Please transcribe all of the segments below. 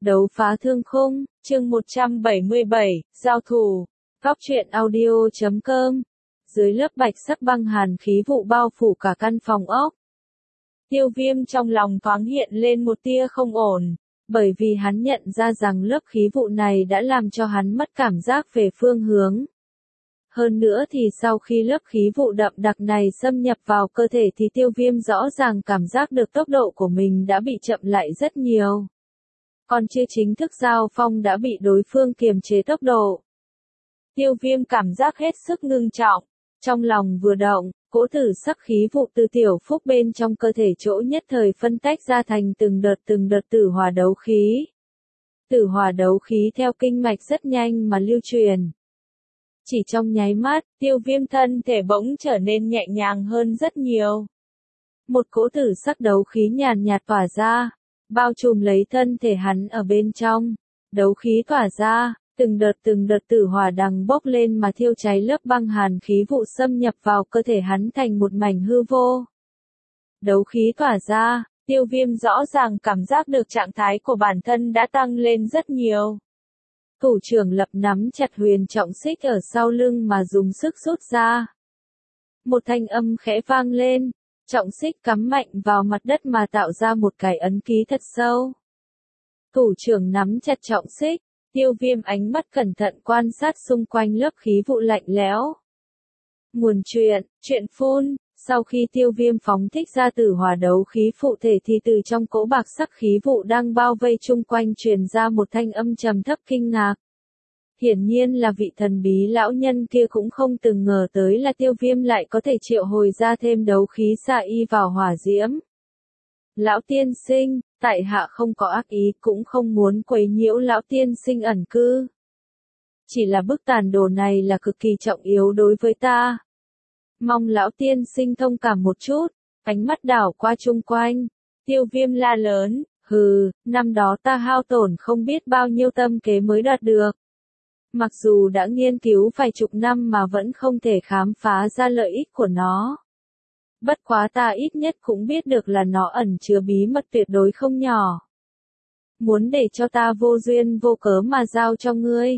Đấu phá thương khung, chương 177, giao thủ, góc truyện audio.com. Dưới lớp bạch sắc băng hàn khí vụ bao phủ cả căn phòng ốc. Tiêu Viêm trong lòng thoáng hiện lên một tia không ổn, bởi vì hắn nhận ra rằng lớp khí vụ này đã làm cho hắn mất cảm giác về phương hướng. Hơn nữa thì sau khi lớp khí vụ đậm đặc này xâm nhập vào cơ thể thì Tiêu Viêm rõ ràng cảm giác được tốc độ của mình đã bị chậm lại rất nhiều. Còn chưa chính thức giao phong đã bị đối phương kiềm chế tốc độ. Tiêu Viêm cảm giác hết sức ngưng trọng, trong lòng vừa động, cỗ tử sắc khí vụ từ tiểu phúc bên trong cơ thể chỗ nhất thời phân tách ra thành từng đợt tử hỏa đấu khí. Tử hỏa đấu khí theo kinh mạch rất nhanh mà lưu truyền. Chỉ trong nháy mắt, Tiêu Viêm thân thể bỗng trở nên nhẹ nhàng hơn rất nhiều. Một cỗ tử sắc đấu khí nhàn nhạt tỏa ra, bao trùm lấy thân thể hắn ở bên trong. Đấu khí tỏa ra, từng đợt tử hỏa đằng bốc lên mà thiêu cháy lớp băng hàn khí vụ xâm nhập vào cơ thể hắn thành một mảnh hư vô. Đấu khí tỏa ra, Tiêu Viêm rõ ràng cảm giác được trạng thái của bản thân đã tăng lên rất nhiều. Thủ trưởng lập nắm chặt huyền trọng xích ở sau lưng mà dùng sức rút ra. Một thanh âm khẽ vang lên, trọng xích cắm mạnh vào mặt đất mà tạo ra một cái ấn ký thật sâu. Thủ trưởng nắm chặt trọng xích, Tiêu Viêm ánh mắt cẩn thận quan sát xung quanh lớp khí vụ lạnh lẽo. Nguồn chuyện phun, sau khi Tiêu Viêm phóng thích ra tử hỏa đấu khí phụ thể thì từ trong cỗ bạc sắc khí vụ đang bao vây chung quanh truyền ra một thanh âm trầm thấp kinh ngạc. Hiển nhiên là vị thần bí lão nhân kia cũng không từng ngờ tới là Tiêu Viêm lại có thể triệu hồi ra thêm đấu khí xạ y vào hỏa diễm. Lão tiên sinh, tại hạ không có ác ý cũng không muốn quấy nhiễu lão tiên sinh ẩn cư. Chỉ là bức tàn đồ này là cực kỳ trọng yếu đối với ta. Mong lão tiên sinh thông cảm một chút, ánh mắt đảo qua chung quanh. Tiêu Viêm la lớn, năm đó ta hao tổn không biết bao nhiêu tâm kế mới đạt được. Mặc dù đã nghiên cứu vài chục năm mà vẫn không thể khám phá ra lợi ích của nó. Bất quá ta ít nhất cũng biết được là nó ẩn chứa bí mật tuyệt đối không nhỏ. Muốn để cho ta vô duyên vô cớ mà giao cho ngươi.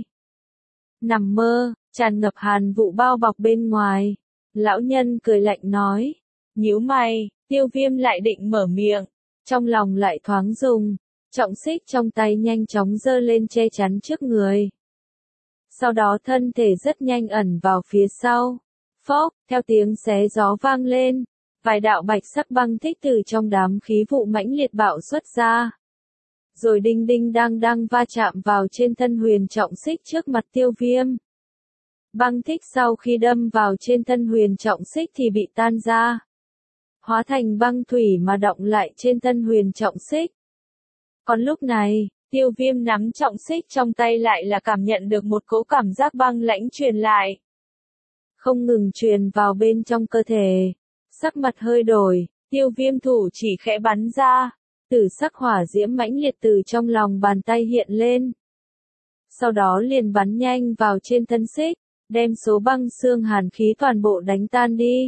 Nằm mơ, tràn ngập hàn vụ bao bọc bên ngoài. Lão nhân cười lạnh nói. Nhíu mày, Tiêu Viêm lại định mở miệng. Trong lòng lại thoáng rùng. Trọng xích trong tay nhanh chóng giơ lên che chắn trước người. Sau đó thân thể rất nhanh ẩn vào phía sau. Phốc, theo tiếng xé gió vang lên. Vài đạo bạch sắc băng thích từ trong đám khí vụ mãnh liệt bạo xuất ra. Rồi đinh đinh đang va chạm vào trên thân huyền trọng xích trước mặt Tiêu Viêm. Băng thích sau khi đâm vào trên thân huyền trọng xích thì bị tan ra. Hóa thành băng thủy mà đọng lại trên thân huyền trọng xích. Còn lúc này, Tiêu Viêm nắm trọng xích trong tay lại là cảm nhận được một cỗ cảm giác băng lãnh truyền lại. Không ngừng truyền vào bên trong cơ thể. Sắc mặt hơi đổi, Tiêu Viêm thủ chỉ khẽ bắn ra. Tử sắc hỏa diễm mãnh liệt từ trong lòng bàn tay hiện lên. Sau đó liền bắn nhanh vào trên thân xích, đem số băng xương hàn khí toàn bộ đánh tan đi.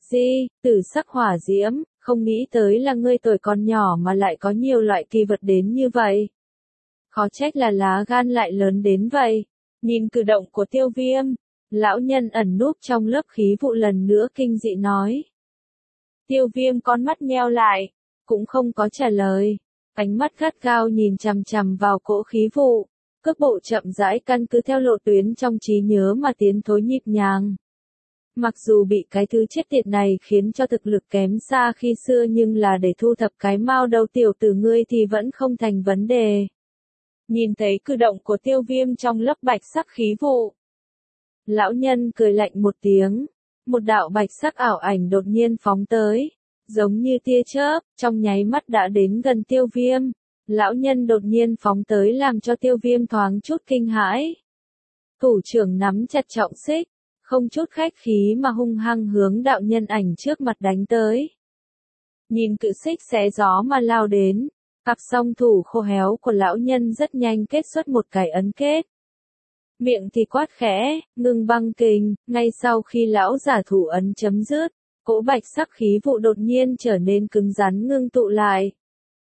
Tử sắc hỏa diễm, không nghĩ tới là ngươi tuổi còn nhỏ mà lại có nhiều loại kỳ vật đến như vậy. Khó trách là lá gan lại lớn đến vậy. Nhìn cử động của Tiêu Viêm, lão nhân ẩn núp trong lớp khí vụ lần nữa kinh dị nói. Tiêu Viêm con mắt nheo lại, cũng không có trả lời. Ánh mắt gắt gao nhìn chằm chằm vào cỗ khí vụ. Cước bộ chậm rãi căn cứ theo lộ tuyến trong trí nhớ mà tiến thối nhịp nhàng. Mặc dù bị cái thứ chết tiệt này khiến cho thực lực kém xa khi xưa nhưng là để thu thập cái mao đầu tiểu tử ngươi thì vẫn không thành vấn đề. Nhìn thấy cử động của Tiêu Viêm trong lớp bạch sắc khí vụ. Lão nhân cười lạnh một tiếng. Một đạo bạch sắc ảo ảnh đột nhiên phóng tới. Giống như tia chớp, trong nháy mắt đã đến gần Tiêu Viêm. Lão nhân đột nhiên phóng tới làm cho Tiêu Viêm thoáng chút kinh hãi. Thủ trưởng nắm chặt trọng xích, không chút khách khí mà hung hăng hướng đạo nhân ảnh trước mặt đánh tới. Nhìn cự xích xé gió mà lao đến, cặp song thủ khô héo của lão nhân rất nhanh kết xuất một cái ấn kết. Miệng thì quát khẽ, ngưng băng kình, ngay sau khi lão giả thủ ấn chấm dứt, cỗ bạch sắc khí vụ đột nhiên trở nên cứng rắn ngưng tụ lại.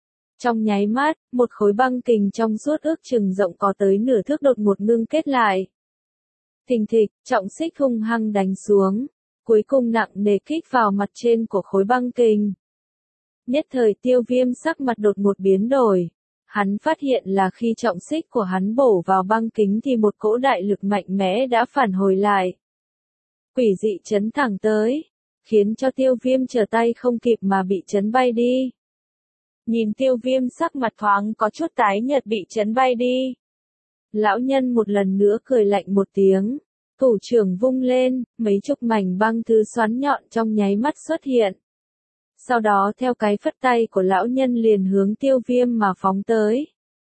Trong nháy mắt, một khối băng kình trong suốt ước chừng rộng có tới nửa thước đột ngột ngưng kết lại. Thình thịch, trọng xích hung hăng đánh xuống, cuối cùng nặng nề kích vào mặt trên của khối băng kình. Nhất thời Tiêu Viêm sắc mặt đột ngột biến đổi. Hắn phát hiện là khi trọng xích của hắn bổ vào băng kính thì một cỗ đại lực mạnh mẽ đã phản hồi lại. Quỷ dị chấn thẳng tới, khiến cho Tiêu Viêm trở tay không kịp mà bị chấn bay đi. Nhìn Tiêu Viêm sắc mặt thoáng có chút tái nhợt bị chấn bay đi. Lão nhân một lần nữa cười lạnh một tiếng, thủ trưởng vung lên, mấy chục mảnh băng thứ xoắn nhọn trong nháy mắt xuất hiện. Sau đó theo cái phất tay của lão nhân liền hướng Tiêu Viêm mà phóng tới.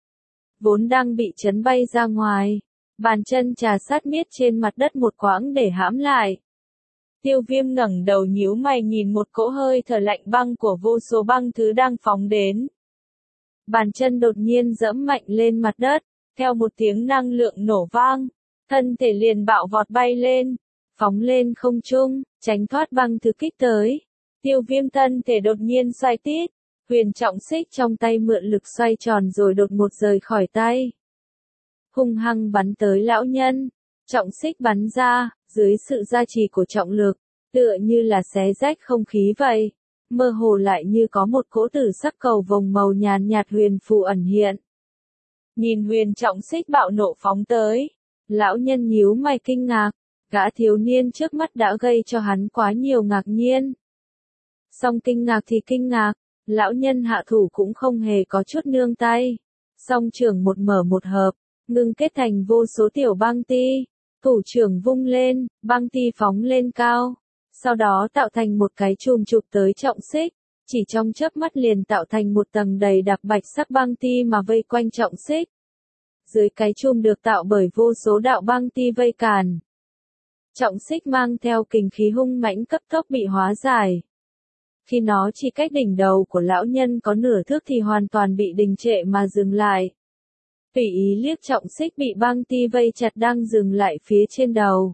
Vốn đang bị chấn bay ra ngoài, bàn chân trà sát miết trên mặt đất một quãng để hãm lại. Tiêu Viêm ngẩng đầu nhíu mày nhìn một cỗ hơi thở lạnh băng của vô số băng thứ đang phóng đến. Bàn chân đột nhiên giẫm mạnh lên mặt đất, theo một tiếng năng lượng nổ vang, thân thể liền bạo vọt bay lên, phóng lên không trung, tránh thoát băng thứ kích tới. Tiêu Viêm thân thể đột nhiên xoay tít, huyền trọng xích trong tay mượn lực xoay tròn rồi đột ngột rời khỏi tay. Hung hăng bắn tới lão nhân, trọng xích bắn ra, dưới sự gia trì của trọng lực, tựa như là xé rách không khí vậy, mơ hồ lại như có một cỗ tử sắc cầu vồng màu nhàn nhạt huyền phù ẩn hiện. Nhìn huyền trọng xích bạo nổ phóng tới, lão nhân nhíu mày kinh ngạc, gã thiếu niên trước mắt đã gây cho hắn quá nhiều ngạc nhiên. Song kinh ngạc thì kinh ngạc, lão nhân hạ thủ cũng không hề có chút nương tay. Song trưởng một mở một hợp, ngưng kết thành vô số tiểu băng ti. Thủ trưởng vung lên, băng ti phóng lên cao. Sau đó tạo thành một cái chùm chụp tới trọng xích. Chỉ trong chớp mắt liền tạo thành một tầng đầy đặc bạch sắc băng ti mà vây quanh trọng xích. Dưới cái chùm được tạo bởi vô số đạo băng ti vây cản. Trọng xích mang theo kình khí hung mãnh cấp tốc bị hóa giải. Khi nó chỉ cách đỉnh đầu của lão nhân có nửa thước thì hoàn toàn bị đình trệ mà dừng lại. Tùy ý liếc trọng xích bị băng ti vây chặt đang dừng lại phía trên đầu.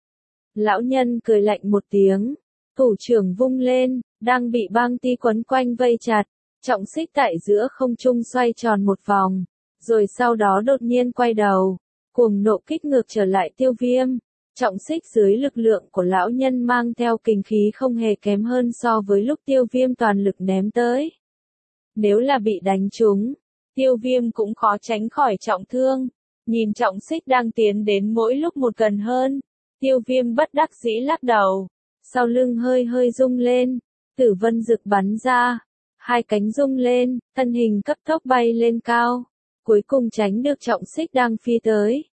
Lão nhân cười lạnh một tiếng, thủ trưởng vung lên, đang bị băng ti quấn quanh vây chặt, trọng xích tại giữa không trung xoay tròn một vòng, rồi sau đó đột nhiên quay đầu, cuồng nộ kích ngược trở lại Tiêu Viêm. Trọng xích dưới lực lượng của lão nhân mang theo kình khí không hề kém hơn so với lúc Tiêu Viêm toàn lực ném tới. Nếu là bị đánh trúng, Tiêu Viêm cũng khó tránh khỏi trọng thương. Nhìn trọng xích đang tiến đến mỗi lúc một gần hơn, Tiêu Viêm bất đắc dĩ lắc đầu. Sau lưng hơi hơi rung lên, tử vân dực bắn ra, hai cánh rung lên, thân hình cấp tốc bay lên cao, cuối cùng tránh được trọng xích đang phi tới.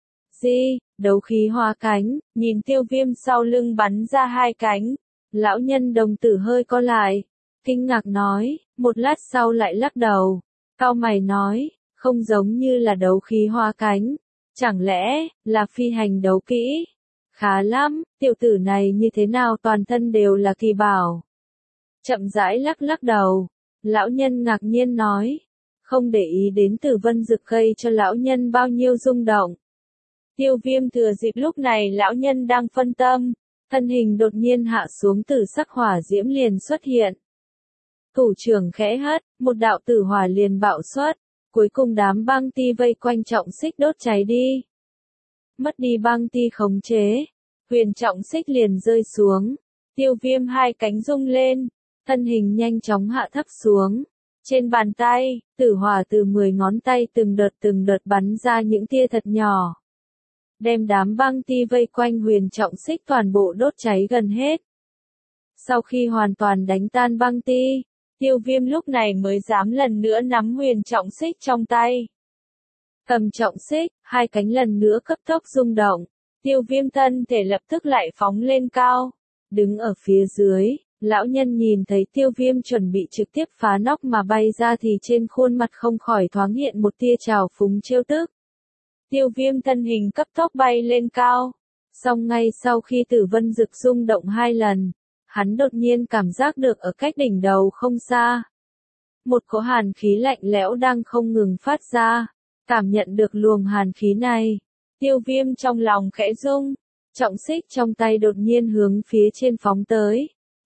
Đấu khí hóa cánh, nhìn Tiêu Viêm sau lưng bắn ra hai cánh, lão nhân đồng tử hơi co lại, kinh ngạc nói, một lát sau lại lắc đầu, cau mày nói, không giống như là đấu khí hóa cánh, chẳng lẽ là phi hành đấu kỹ? Khá lắm, tiểu tử này như thế nào toàn thân đều là kỳ bảo. Chậm rãi lắc đầu, lão nhân ngạc nhiên nói, không để ý đến Tử Vân Dực gây cho lão nhân bao nhiêu rung động. Tiêu Viêm thừa dịp lúc này lão nhân đang phân tâm, thân hình đột nhiên hạ xuống tử sắc hỏa diễm liền xuất hiện. Thủ trưởng khẽ hất, một đạo tử hỏa liền bạo xuất, cuối cùng đám băng ti vây quanh trọng xích đốt cháy đi. Mất đi băng ti khống chế, huyền trọng xích liền rơi xuống, Tiêu Viêm hai cánh rung lên, thân hình nhanh chóng hạ thấp xuống. Trên bàn tay, tử hỏa từ 10 ngón tay từng đợt bắn ra những tia thật nhỏ. Đem đám băng ti vây quanh huyền trọng xích toàn bộ đốt cháy gần hết. Sau khi hoàn toàn đánh tan băng ti, Tiêu Viêm lúc này mới dám lần nữa nắm huyền trọng xích trong tay. Cầm trọng xích, hai cánh lần nữa cấp tốc rung động, Tiêu Viêm thân thể lập tức lại phóng lên cao. Đứng ở phía dưới, lão nhân nhìn thấy Tiêu Viêm chuẩn bị trực tiếp phá nóc mà bay ra thì trên khuôn mặt không khỏi thoáng hiện một tia trào phúng trêu tức. Tiêu Viêm thân hình cấp tốc bay lên cao. Song ngay sau khi Tử Vân Dực rung động 2 lần, hắn đột nhiên cảm giác được ở cách đỉnh đầu không xa. Một cỗ hàn khí lạnh lẽo đang không ngừng phát ra. Cảm nhận được luồng hàn khí này, Tiêu Viêm trong lòng khẽ rung, trọng xích trong tay đột nhiên hướng phía trên phóng tới.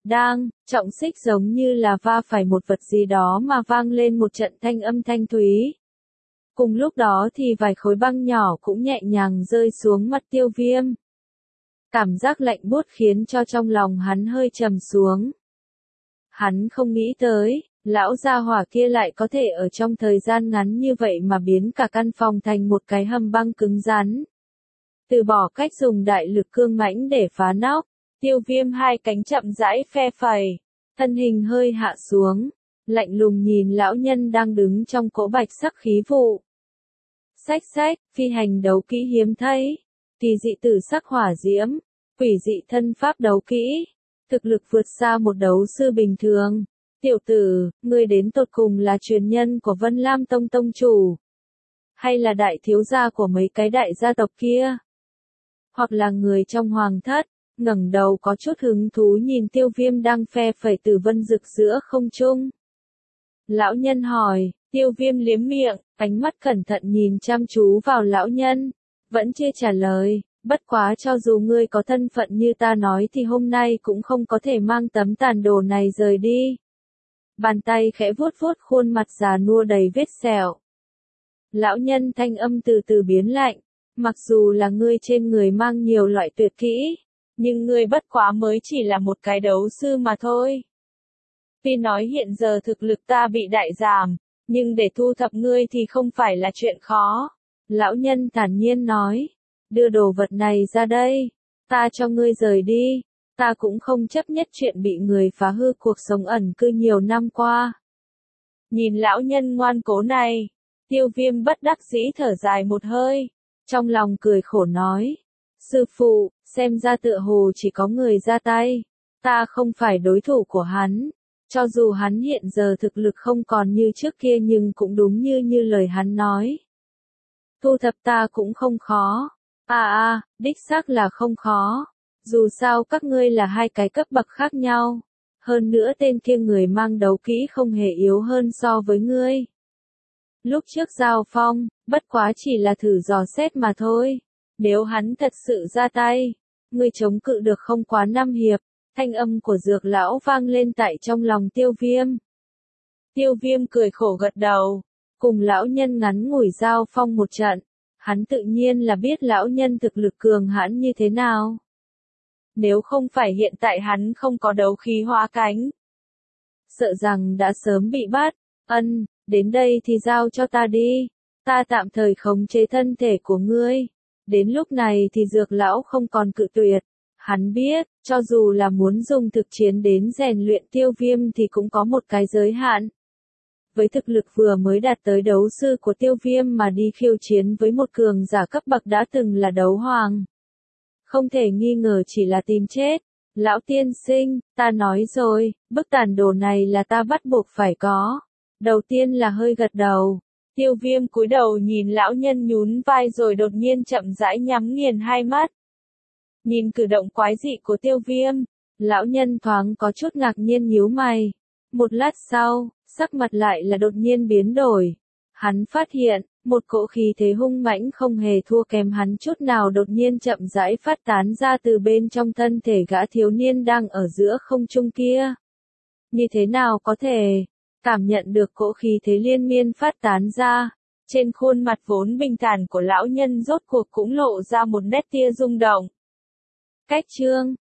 Đang, trọng xích giống như là va phải một vật gì đó mà vang lên một trận thanh âm thanh thúy. Cùng lúc đó thì vài khối băng nhỏ cũng nhẹ nhàng rơi xuống mặt Tiêu Viêm. Cảm giác lạnh buốt khiến cho trong lòng hắn hơi trầm xuống. Hắn không nghĩ tới, lão gia hỏa kia lại có thể ở trong thời gian ngắn như vậy mà biến cả căn phòng thành một cái hầm băng cứng rắn. Từ bỏ cách dùng đại lực cương mãnh để phá nóc, Tiêu Viêm hai cánh chậm rãi phe phẩy, thân hình hơi hạ xuống, lạnh lùng nhìn lão nhân đang đứng trong cỗ bạch sắc khí vụ. Xách xách, phi hành đấu kỹ hiếm thấy, kỳ dị tử sắc hỏa diễm, quỷ dị thân pháp đấu kỹ, thực lực vượt xa một đấu sư bình thường. Tiểu tử, ngươi đến tột cùng là truyền nhân của Vân Lam Tông tông chủ, hay là đại thiếu gia của mấy cái đại gia tộc kia, hoặc là người trong hoàng thất? Ngẩng đầu có chút hứng thú nhìn Tiêu Viêm đang phe phẩy tử vân rực giữa không trung. Lão nhân hỏi, Tiêu Viêm liếm miệng, ánh mắt cẩn thận nhìn chăm chú vào lão nhân, vẫn chưa trả lời, bất quá cho dù ngươi có thân phận như ta nói thì hôm nay cũng không có thể mang tấm tàn đồ này rời đi. Bàn tay khẽ vuốt vuốt khuôn mặt già nua đầy vết sẹo. Lão nhân thanh âm từ từ biến lạnh, mặc dù là ngươi trên người mang nhiều loại tuyệt kỹ, nhưng ngươi bất quá mới chỉ là một cái đấu sư mà thôi. Tuy nói hiện giờ thực lực ta bị đại giảm, nhưng để thu thập ngươi thì không phải là chuyện khó. Lão nhân thản nhiên nói, đưa đồ vật này ra đây, ta cho ngươi rời đi, ta cũng không chấp nhất chuyện bị người phá hư cuộc sống ẩn cư nhiều năm qua. Nhìn lão nhân ngoan cố này, Tiêu Viêm bất đắc dĩ thở dài một hơi, trong lòng cười khổ nói, sư phụ, xem ra tựa hồ chỉ có người ra tay, ta không phải đối thủ của hắn. Cho dù hắn hiện giờ thực lực không còn như trước kia nhưng cũng đúng như lời hắn nói. Thu thập ta cũng không khó. Đích xác là không khó. Dù sao các ngươi là hai cái cấp bậc khác nhau. Hơn nữa tên kia người mang đấu kỹ không hề yếu hơn so với ngươi. Lúc trước giao phong, bất quá chỉ là thử dò xét mà thôi. Nếu hắn thật sự ra tay, ngươi chống cự được không quá 5 hiệp. Thanh âm của dược lão vang lên tại trong lòng Tiêu Viêm. Tiêu Viêm cười khổ gật đầu, cùng lão nhân ngắn ngủi giao phong một trận, hắn tự nhiên là biết lão nhân thực lực cường hãn như thế nào. Nếu không phải hiện tại hắn không có đấu khí hóa cánh, sợ rằng đã sớm bị bắt. Đến đây thì giao cho ta đi, ta tạm thời khống chế thân thể của ngươi. Đến lúc này thì dược lão không còn cự tuyệt. Hắn biết, cho dù là muốn dùng thực chiến đến rèn luyện Tiêu Viêm thì cũng có một cái giới hạn. Với thực lực vừa mới đạt tới đấu sư của Tiêu Viêm mà đi khiêu chiến với một cường giả cấp bậc đã từng là đấu hoàng, không thể nghi ngờ chỉ là tìm chết. Lão tiên sinh, ta nói rồi, bức tản đồ này là ta bắt buộc phải có. Đầu tiên là hơi gật đầu. Tiêu Viêm cúi đầu nhìn lão nhân nhún vai rồi đột nhiên chậm rãi nhắm nghiền hai mắt. Nhìn cử động quái dị của Tiêu Viêm, lão nhân thoáng có chút ngạc nhiên nhíu mày. Một lát sau, sắc mặt lại là đột nhiên biến đổi. Hắn phát hiện, một cỗ khí thế hung mãnh không hề thua kém hắn chút nào đột nhiên chậm rãi phát tán ra từ bên trong thân thể gã thiếu niên đang ở giữa không trung kia. Như thế nào có thể? Cảm nhận được cỗ khí thế liên miên phát tán ra, trên khuôn mặt vốn bình thản của lão nhân rốt cuộc cũng lộ ra một nét tia rung động. Cách chương